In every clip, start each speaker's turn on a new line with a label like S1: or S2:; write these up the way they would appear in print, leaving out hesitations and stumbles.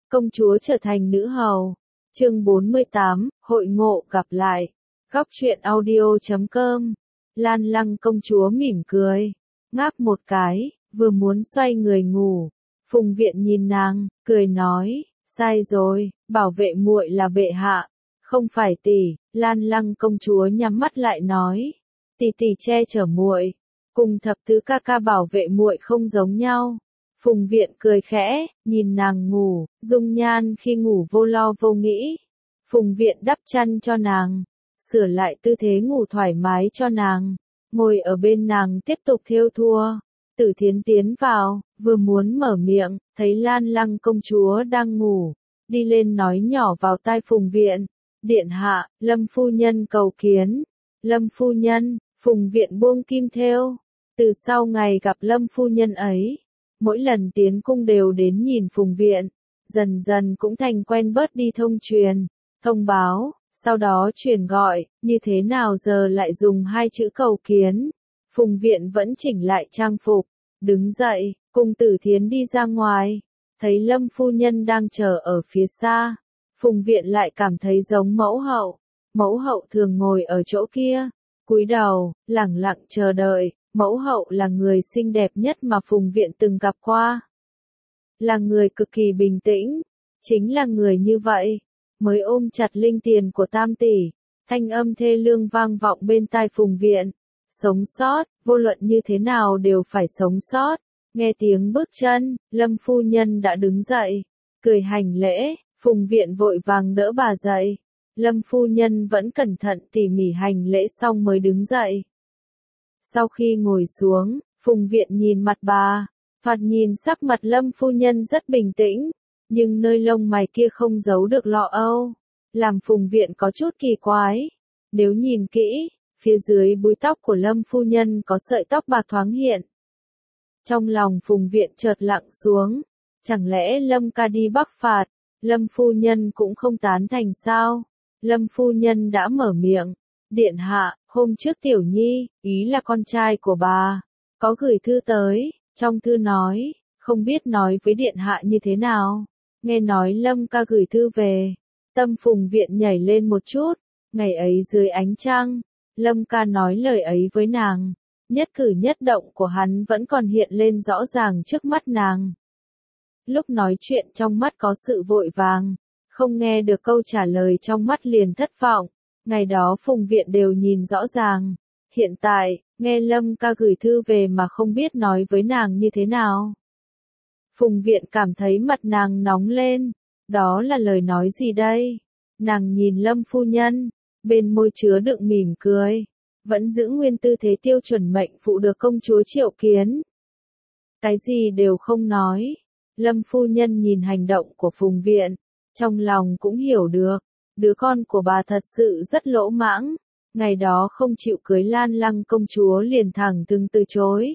S1: Công chúa trở thành nữ hầu. Chương 48, hội ngộ gặp lại. Góc truyện audio.com. Lan Lăng công chúa mỉm cười, ngáp một cái, vừa muốn xoay người ngủ. Phùng Viện nhìn nàng, cười nói, sai rồi, bảo vệ muội là bệ hạ, không phải tỷ. Lan Lăng công chúa nhắm mắt lại nói, tỷ tỷ che chở muội, cùng thập tứ ca ca bảo vệ muội không giống nhau. Phùng Viện cười khẽ, nhìn nàng ngủ, dung nhan khi ngủ vô lo vô nghĩ. Phùng Viện đắp chăn cho nàng, sửa lại tư thế ngủ thoải mái cho nàng, ngồi ở bên nàng tiếp tục thêu thùa. Tử Thiến tiến vào, vừa muốn mở miệng, thấy Lan Lăng công chúa đang ngủ, đi lên nói nhỏ vào tai Phùng Viện, điện hạ, Lâm phu nhân cầu kiến. Lâm phu nhân. Phùng Viện buông kim thêu. Từ sau ngày gặp Lâm phu nhân ấy, mỗi lần tiến cung đều đến nhìn Phùng Viện, dần dần cũng thành quen bớt đi thông truyền, thông báo, sau đó truyền gọi, như thế nào giờ lại dùng hai chữ cầu kiến. Phùng Viện vẫn chỉnh lại trang phục, đứng dậy, cùng Tử Thiến đi ra ngoài, thấy Lâm phu nhân đang chờ ở phía xa. Phùng Viện lại cảm thấy giống mẫu hậu thường ngồi ở chỗ kia, cúi đầu, lẳng lặng chờ đợi. Mẫu hậu là người xinh đẹp nhất mà Phùng Viện từng gặp qua. Là người cực kỳ bình tĩnh, chính là người như vậy, mới ôm chặt linh tiền của tam tỷ. Thanh âm thê lương vang vọng bên tai Phùng Viện. Sống sót, vô luận như thế nào đều phải sống sót. Nghe tiếng bước chân, Lâm phu nhân đã đứng dậy, cười hành lễ. Phùng Viện vội vàng đỡ bà dậy. Lâm phu nhân vẫn cẩn thận tỉ mỉ hành lễ xong mới đứng dậy. Sau khi ngồi xuống, Phùng Viện nhìn mặt bà, thoạt nhìn sắc mặt Lâm phu nhân rất bình tĩnh, nhưng nơi lông mày kia không giấu được lo âu, làm Phùng Viện có chút kỳ quái. Nếu nhìn kỹ, phía dưới búi tóc của Lâm phu nhân có sợi tóc bạc thoáng hiện. Trong lòng Phùng Viện chợt lặng xuống, chẳng lẽ Lâm ca đi bắc phạt, Lâm phu nhân cũng không tán thành sao? Lâm phu nhân đã mở miệng, điện hạ, hôm trước Tiểu Nhi, ý là con trai của bà, có gửi thư tới, trong thư nói, không biết nói với điện hạ như thế nào. Nghe nói Lâm ca gửi thư về, tâm Phùng Viện nhảy lên một chút. Ngày ấy dưới ánh trăng, Lâm ca nói lời ấy với nàng, nhất cử nhất động của hắn vẫn còn hiện lên rõ ràng trước mắt nàng. Lúc nói chuyện trong mắt có sự vội vàng, không nghe được câu trả lời trong mắt liền thất vọng. Ngày đó Phùng Viện đều nhìn rõ ràng, hiện tại, nghe Lâm ca gửi thư về mà không biết nói với nàng như thế nào. Phùng Viện cảm thấy mặt nàng nóng lên, đó là lời nói gì đây? Nàng nhìn Lâm phu nhân, bên môi chứa đựng mỉm cười, vẫn giữ nguyên tư thế tiêu chuẩn mệnh phụ được công chúa triệu kiến. Cái gì đều không nói. Lâm phu nhân nhìn hành động của Phùng Viện, trong lòng cũng hiểu được, đứa con của bà thật sự rất lỗ mãng, ngày đó không chịu cưới Lan Lăng công chúa liền thẳng thừng từ chối.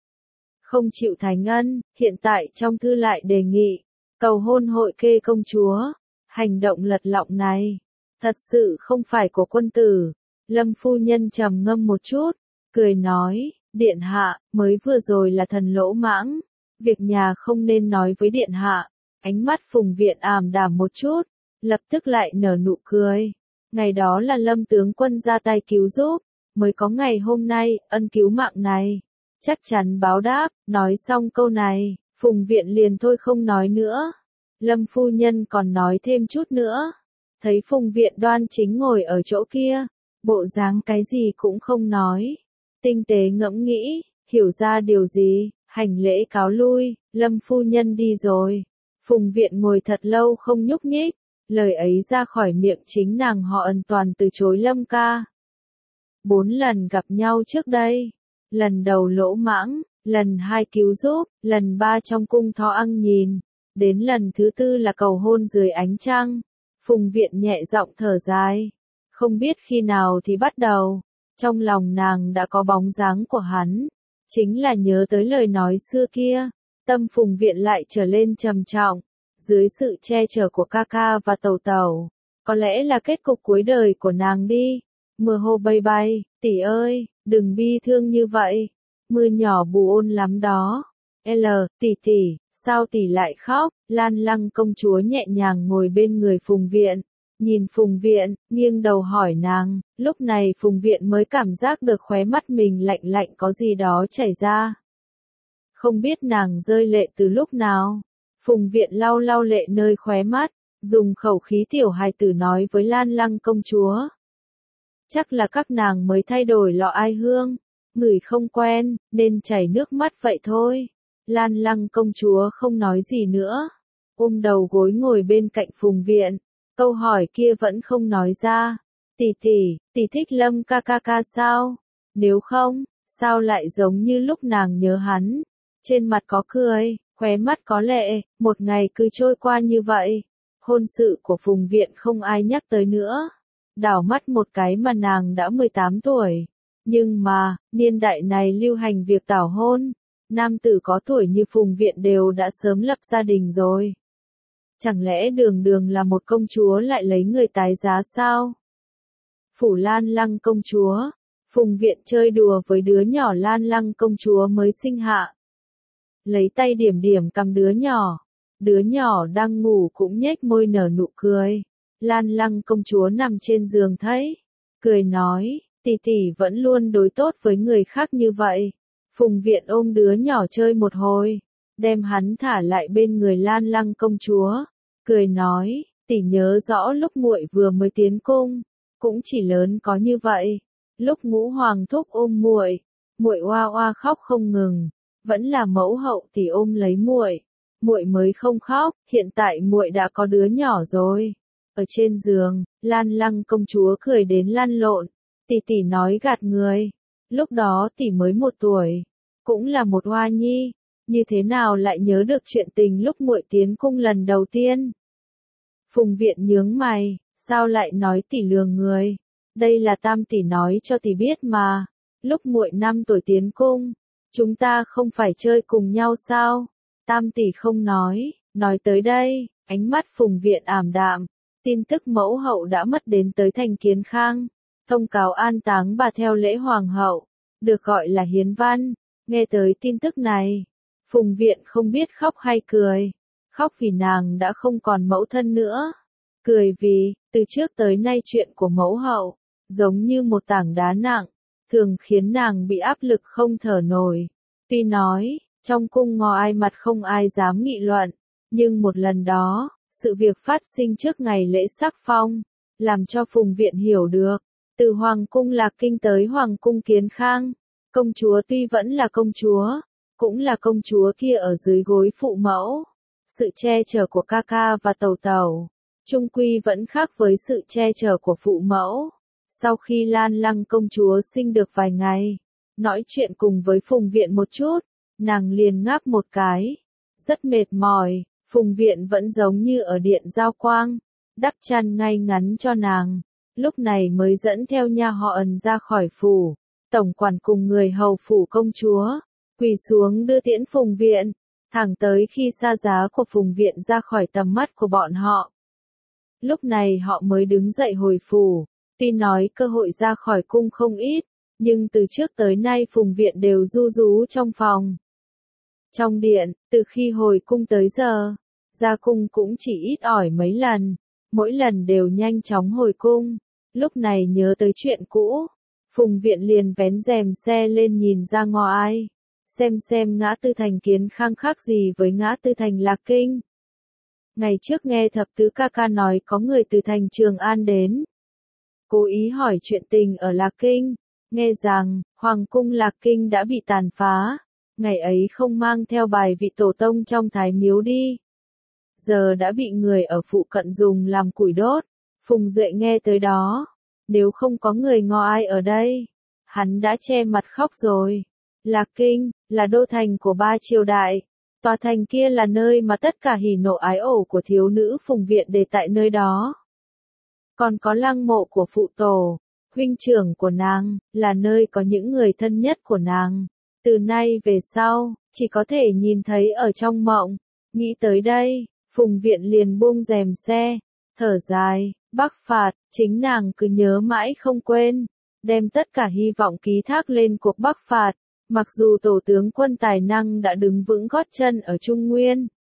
S1: Không chịu thành ân, hiện tại trong thư lại đề nghị, cầu hôn hội kê công chúa. Hành động lật lọng này, thật sự không phải của quân tử. Lâm phu nhân trầm ngâm một chút, cười nói, điện hạ, mới vừa rồi là thần lỗ mãng, việc nhà không nên nói với điện hạ. Ánh mắt Phùng Viện ảm đạm một chút, lập tức lại nở nụ cười. Ngày đó là Lâm tướng quân ra tay cứu giúp, mới có ngày hôm nay, ân cứu mạng này, chắc chắn báo đáp. Nói xong câu này, Phùng Viện liền thôi không nói nữa. Lâm phu nhân còn nói thêm chút nữa, thấy Phùng Viện đoan chính ngồi ở chỗ kia, bộ dáng cái gì cũng không nói, tinh tế ngẫm nghĩ, hiểu ra điều gì, hành lễ cáo lui. Lâm phu nhân đi rồi, Phùng Viện ngồi thật lâu không nhúc nhích, lời ấy ra khỏi miệng chính nàng họ ẩn toàn từ chối Lâm ca. 4 lần gặp nhau trước đây, lần đầu lỗ mãng, lần 2 cứu giúp, lần 3 trong cung thọ ăn nhìn, đến lần thứ 4 là cầu hôn dưới ánh trăng. Phùng Viện nhẹ giọng thở dài, không biết khi nào thì bắt đầu, trong lòng nàng đã có bóng dáng của hắn, chính là nhớ tới lời nói xưa kia, tâm Phùng Viện lại trở lên trầm trọng, dưới sự che chở của ca ca và tẩu tẩu, có lẽ là kết cục cuối đời của nàng đi. Mưa hô bay bay, tỷ ơi, đừng bi thương như vậy, mưa nhỏ bù ôn lắm đó. Tỷ tỷ, Sao tỷ lại khóc? Lan Lăng công chúa nhẹ nhàng ngồi bên người Phùng Viện, nhìn Phùng Viện, nghiêng đầu hỏi nàng, lúc này Phùng Viện mới cảm giác được khóe mắt mình lạnh lạnh có gì đó chảy ra. Không biết nàng rơi lệ từ lúc nào. Phùng Viện lau lau lệ nơi khóe mắt, dùng khẩu khí tiểu hài tử nói với Lan Lăng công chúa. Chắc là các nàng mới thay đổi lọ ai hương, ngửi không quen, nên chảy nước mắt vậy thôi. Lan Lăng công chúa không nói gì nữa, ôm đầu gối ngồi bên cạnh Phùng Viện, câu hỏi kia vẫn không nói ra. Tỷ thích Lâm ca ca sao? Nếu không, sao lại giống như lúc nàng nhớ hắn? Trên mặt có cười, khóe mắt có lệ, một ngày cứ trôi qua như vậy. Hôn sự của Phùng Viện không ai nhắc tới nữa. Đảo mắt một cái mà nàng đã 18 tuổi. Nhưng mà, niên đại này lưu hành việc tảo hôn. Nam tử có tuổi như Phùng Viện đều đã sớm lập gia đình rồi. Chẳng lẽ Đường Đường là một công chúa lại lấy người tái giá sao? Phủ Lan Lăng công chúa. Phùng Viện chơi đùa với đứa nhỏ Lan Lăng công chúa mới sinh hạ. Lấy tay điểm điểm cằm đứa nhỏ. Đứa nhỏ đang ngủ cũng nhếch môi nở nụ cười. Lan Lăng công chúa nằm trên giường thấy. Cười nói, tỷ vẫn luôn đối tốt với người khác như vậy. Phùng Viện ôm đứa nhỏ chơi một hồi. Đem hắn thả lại bên người Lan Lăng công chúa. Cười nói, tỷ nhớ rõ lúc muội vừa mới tiến cung. Cũng chỉ lớn có như vậy. Lúc Ngũ Hoàng thúc ôm muội, muội oa oa khóc không ngừng. Vẫn là mẫu hậu tỷ ôm lấy muội. Muội mới không khóc, hiện tại muội đã có đứa nhỏ rồi. Ở trên giường, Lan Lăng công chúa cười đến lăn lộn. Tỷ nói gạt người. Lúc đó tỷ mới 1 tuổi, cũng là một hoa nhi, như thế nào lại nhớ được chuyện tình lúc muội tiến cung lần đầu tiên? Phùng Viện nhướng mày, sao lại nói tỷ lừa người? Đây là Tam tỷ nói cho tỷ biết mà. Lúc muội 5 tuổi tiến cung, chúng ta không phải chơi cùng nhau sao? Tam tỷ không nói tới đây, ánh mắt Phùng Viện ảm đạm. Tin tức mẫu hậu đã mất đến tới thành Kiến Khang, thông cáo an táng bà theo lễ hoàng hậu, được gọi là hiến văn. Nghe tới tin tức này, Phùng Viện không biết khóc hay cười. Khóc vì nàng đã không còn mẫu thân nữa. Cười vì, từ trước tới nay chuyện của mẫu hậu, giống như một tảng đá nặng, thường khiến nàng bị áp lực không thở nổi. Tuy nói, trong cung ngò ai mặt không ai dám nghị luận, nhưng một lần đó, sự việc phát sinh trước ngày lễ sắc phong, làm cho Phùng Viện hiểu được, từ Hoàng cung Lạc Kinh tới Hoàng cung Kiến Khang, công chúa tuy vẫn là công chúa, cũng là công chúa kia ở dưới gối phụ mẫu. Sự che chở của ca ca và tẩu tẩu, chung quy vẫn khác với sự che chở của phụ mẫu. Sau khi Lan Lăng công chúa sinh được vài ngày, nói chuyện cùng với Phùng Viện một chút, nàng liền ngáp một cái, rất mệt mỏi. Phùng Viện vẫn giống như ở điện giao quang, đắp chăn ngay ngắn cho nàng, lúc này mới dẫn theo nha họ Ẩn ra khỏi phủ. Tổng quản cùng người hầu phủ công chúa, quỳ xuống đưa tiễn Phùng Viện, thẳng tới khi xa giá của Phùng Viện ra khỏi tầm mắt của bọn họ. Lúc này họ mới đứng dậy hồi phủ, tuy nói cơ hội ra khỏi cung không ít, nhưng từ trước tới nay Phùng Viện đều ru rú trong phòng. Trong điện, từ khi hồi cung tới giờ, ra cung cũng chỉ ít ỏi mấy lần, mỗi lần đều nhanh chóng hồi cung. Lúc này nhớ tới chuyện cũ, Phùng Viện liền vén rèm xe lên nhìn ra ngoài, xem ngã tư thành Kiến Khang khác gì với ngã tư thành Lạc Kinh. Ngày trước nghe thập tứ ca ca nói có người từ thành Trường An đến, cố ý hỏi chuyện tình ở Lạc Kinh, nghe rằng, Hoàng cung Lạc Kinh đã bị tàn phá, ngày ấy không mang theo bài vị tổ tông trong thái miếu đi. Giờ đã bị người ở phụ cận dùng làm củi đốt. Phùng Duệ nghe tới đó, nếu không có người ngò ai ở đây, hắn đã che mặt khóc rồi. Lạc Kinh, là đô thành của 3 triều đại. Tòa thành kia là nơi mà tất cả hỉ nộ ái ổ của thiếu nữ Phùng Viện để tại nơi đó. Còn có lăng mộ của phụ tổ, huynh trưởng của nàng, là nơi có những người thân nhất của nàng. Từ nay về sau, chỉ có thể nhìn thấy ở trong mộng. Nghĩ tới đây, Phùng Viện liền buông rèm xe, thở dài, Bắc phạt, chính nàng cứ nhớ mãi không quên, đem tất cả hy vọng ký thác lên cuộc Bắc phạt. Mặc dù tổ tướng quân tài năng đã đứng vững gót chân ở Trung Nguyên,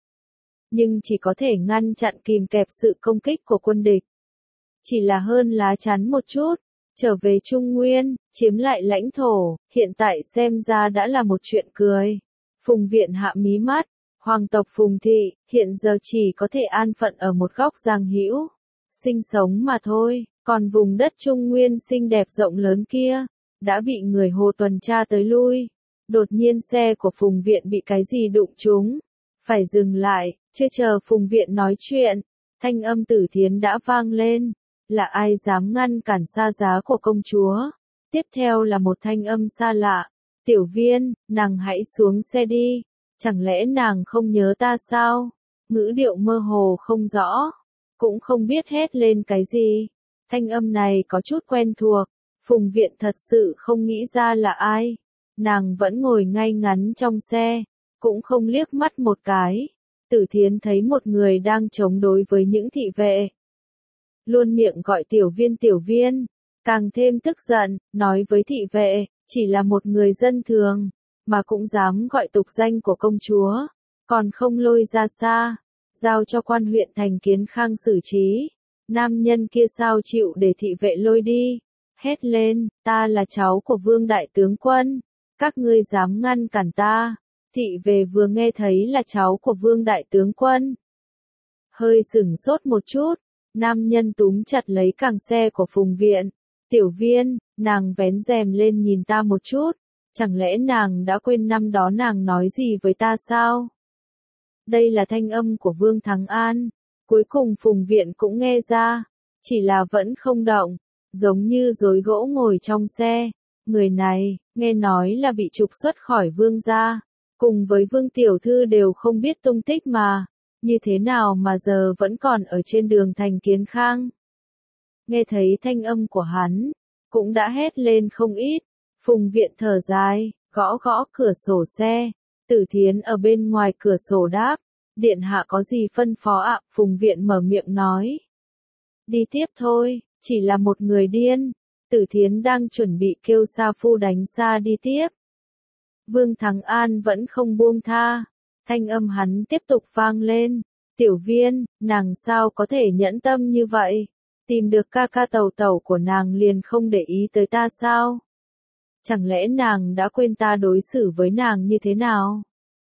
S1: nhưng chỉ có thể ngăn chặn kìm kẹp sự công kích của quân địch. Chỉ là hơn lá chắn một chút, trở về Trung Nguyên, chiếm lại lãnh thổ, hiện tại xem ra đã là một chuyện cười. Phùng Viện hạ mí mắt, hoàng tộc Phùng Thị, hiện giờ chỉ có thể an phận ở một góc Giang Hữu, sinh sống mà thôi, còn vùng đất Trung Nguyên xinh đẹp rộng lớn kia, đã bị người Hồ tuần tra tới lui. Đột nhiên xe của Phùng Viện bị cái gì đụng trúng, phải dừng lại, chưa chờ Phùng Viện nói chuyện, thanh âm Tử Thiến đã vang lên, là ai dám ngăn cản xa giá của công chúa. Tiếp theo là một thanh âm xa lạ, Tiểu Viên, nàng hãy xuống xe đi, chẳng lẽ nàng không nhớ ta sao? Ngữ điệu mơ hồ không rõ, cũng không biết hét lên cái gì. Thanh âm này có chút quen thuộc, Phùng Viện thật sự không nghĩ ra là ai. Nàng vẫn ngồi ngay ngắn trong xe, cũng không liếc mắt một cái. Tử Thiến thấy một người đang chống đối với những thị vệ. Luôn miệng gọi Tiểu Viên, càng thêm tức giận, nói với thị vệ, chỉ là một người dân thường, mà cũng dám gọi tục danh của công chúa, còn không lôi ra xa, giao cho quan huyện thành Kiến Khang xử trí. Nam nhân kia sao chịu để thị vệ lôi đi, hét lên, ta là cháu của Vương đại tướng quân, các ngươi dám ngăn cản ta. Thị vệ vừa nghe thấy là cháu của Vương đại tướng quân, hơi sửng sốt một chút, nam nhân túm chặt lấy càng xe của Phùng Viện. Tiểu Viên, nàng vén rèm lên nhìn ta một chút, chẳng lẽ nàng đã quên năm đó nàng nói gì với ta sao? Đây là thanh âm của Vương Thắng An, cuối cùng Phùng Viện cũng nghe ra, chỉ là vẫn không động, giống như rối gỗ ngồi trong xe. Người này, nghe nói là bị trục xuất khỏi Vương gia, cùng với Vương tiểu thư đều không biết tung tích mà, như thế nào mà giờ vẫn còn ở trên đường thành Kiến Khang. Nghe thấy thanh âm của hắn, cũng đã hét lên không ít. Phùng Viện thở dài, gõ gõ cửa sổ xe. Tử Thiến ở bên ngoài cửa sổ đáp, điện hạ có gì phân phó ạ? Phùng Viện mở miệng nói, đi tiếp thôi, chỉ là một người điên. Tử Thiến đang chuẩn bị kêu Sa Phu đánh xa đi tiếp. Vương Thắng An vẫn không buông tha, thanh âm hắn tiếp tục vang lên, Tiểu Viên, nàng sao có thể nhẫn tâm như vậy? Tìm được ca ca tẩu tẩu của nàng liền không để ý tới ta sao? Chẳng lẽ nàng đã quên ta đối xử với nàng như thế nào?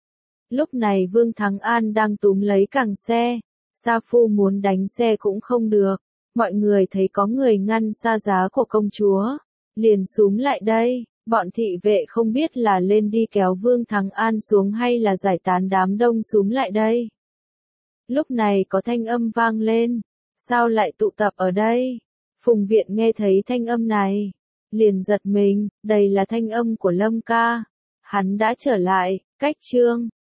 S1: Lúc này Vương Thắng An đang túm lấy càng xe, Sa Phu muốn đánh xe cũng không được, mọi người thấy có người ngăn xa giá của công chúa, liền xúm lại đây, bọn thị vệ không biết là lên đi kéo Vương Thắng An xuống hay là giải tán đám đông xúm lại đây. Lúc này có thanh âm vang lên, sao lại tụ tập ở đây? Phùng Viện nghe thấy thanh âm này, liền giật mình, đây là thanh âm của Lâm ca. Hắn đã trở lại, cách chương